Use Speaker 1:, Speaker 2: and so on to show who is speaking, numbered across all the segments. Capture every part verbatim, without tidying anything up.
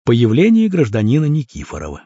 Speaker 1: Появление гражданина Никифорова.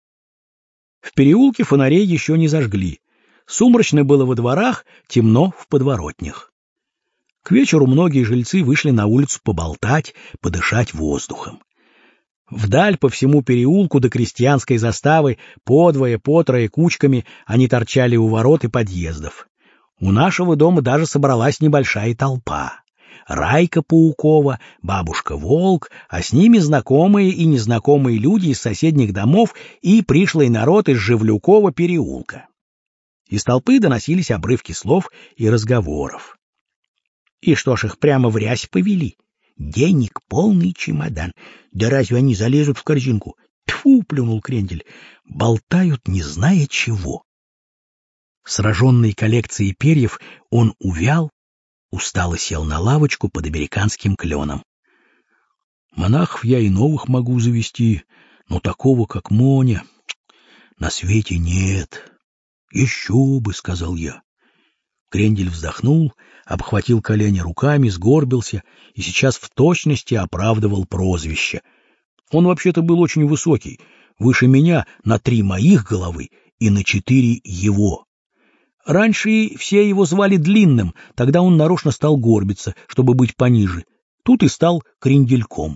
Speaker 1: В переулке фонарей еще не зажгли. Сумрачно было во дворах, темно в подворотнях. К вечеру многие жильцы вышли на улицу поболтать, подышать воздухом. Вдаль по всему переулку до крестьянской заставы подвое, потрое кучками они торчали у ворот и подъездов. У нашего дома даже собралась небольшая толпа. Райка Паукова, бабушка Волк, а с ними знакомые и незнакомые люди из соседних домов и пришлый народ из Живлюкова переулка. Из толпы доносились обрывки слов и разговоров. И что ж их прямо в рясь повели? Денег полный чемодан. Да разве они залезут в корзинку? Тьфу, плюнул Крендель. Болтают, не зная чего. Сраженный коллекцией перьев, он увял, устало сел на лавочку под американским кленом. Монахов я и новых могу завести, но такого, как Моня, на свете нет. Еще бы, сказал я. Крендель вздохнул, обхватил колени руками, сгорбился и сейчас в точности оправдывал прозвище. Он вообще-то был очень высокий, выше меня на три моих головы и на четыре его. Раньше все его звали Длинным, тогда он нарочно стал горбиться, чтобы быть пониже. Тут и стал Крендельком.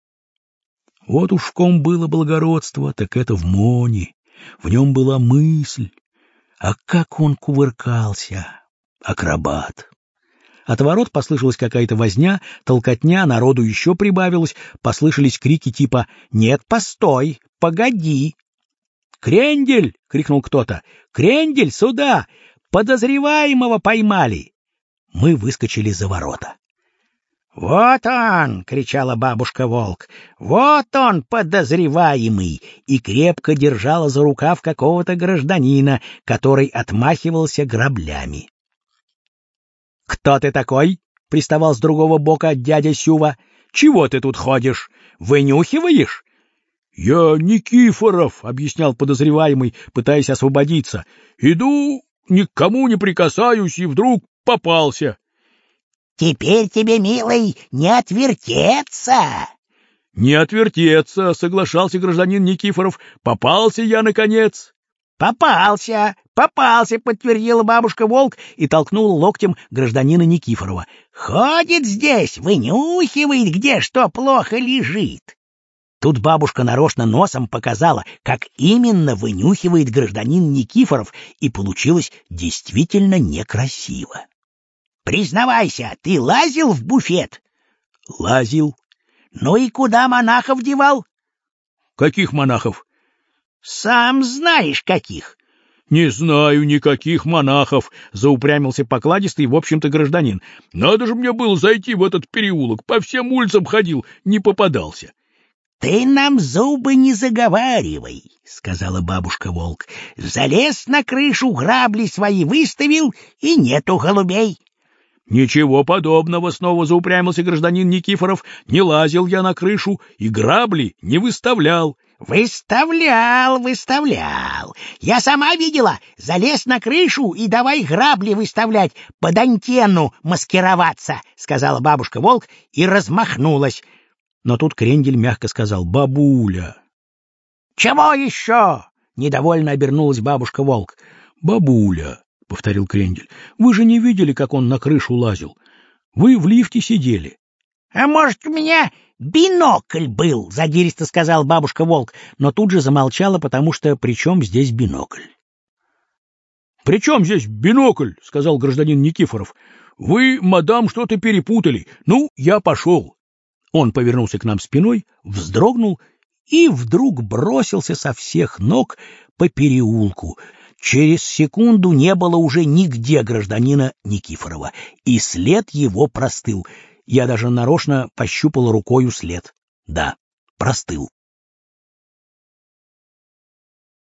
Speaker 1: Вот уж в ком было благородство, так это в Моне. В нем была мысль. А как он кувыркался! Акробат! От ворот послышалась какая-то возня, толкотня, народу еще прибавилось, послышались крики типа «Нет, постой! Погоди!» «Крендель!» — крикнул кто-то. «Крендель, сюда! Подозреваемого поймали!» Мы выскочили за ворота. «Вот он!» — кричала бабушка Волк. «Вот он, подозреваемый!» И крепко держала за рукав какого-то гражданина, который отмахивался граблями. «Кто ты такой?» — приставал с другого бока дядя Сюва. «Чего ты тут ходишь? Вынюхиваешь?» «Я Никифоров», — объяснял подозреваемый, пытаясь освободиться. «Иду, никому не прикасаюсь, и вдруг попался».
Speaker 2: «Теперь тебе, милый, не отвертеться!»
Speaker 1: «Не отвертеться», — соглашался гражданин Никифоров. «Попался я, наконец».
Speaker 2: «Попался, попался», — подтвердила бабушка Волк и толкнула локтем гражданина Никифорова. «Ходит здесь, вынюхивает, где что плохо лежит». Тут бабушка нарочно носом показала, как именно вынюхивает гражданин Никифоров, и получилось действительно некрасиво. «Признавайся, ты лазил в буфет?»
Speaker 1: «Лазил».
Speaker 2: «Ну и куда монахов девал?»
Speaker 1: «Каких монахов?»
Speaker 2: «Сам знаешь, каких».
Speaker 1: «Не знаю никаких монахов», — заупрямился покладистый, в общем-то, гражданин. «Надо же мне было зайти в этот переулок, по всем улицам ходил, не попадался».
Speaker 2: «Ты нам зубы не заговаривай», — сказала бабушка Волк. «Залез на крышу, грабли свои выставил, и нету голубей».
Speaker 1: «Ничего подобного», — снова заупрямился гражданин Никифоров. «Не лазил я на крышу и грабли не выставлял».
Speaker 2: «Выставлял, выставлял. Я сама видела. Залез на крышу и давай грабли выставлять, под антенну маскироваться», — сказала бабушка Волк и размахнулась.
Speaker 1: Но тут Крендель мягко сказал: «Бабуля».
Speaker 2: «Чего еще?» — недовольно обернулась бабушка Волк.
Speaker 1: «Бабуля», — повторил Крендель, — «вы же не видели, как он на крышу лазил? Вы в лифте сидели».
Speaker 2: «А может, у меня бинокль был?» — задиристо сказал бабушка Волк, но тут же замолчала, потому что при чем здесь бинокль?
Speaker 1: «При чем здесь бинокль?» — сказал гражданин Никифоров. «Вы, мадам, что-то перепутали. Ну, я пошел». Он повернулся к нам спиной, вздрогнул и вдруг бросился со всех ног по переулку. Через секунду не было уже нигде гражданина Никифорова, и след его простыл. Я даже нарочно пощупал рукою след. Да, простыл.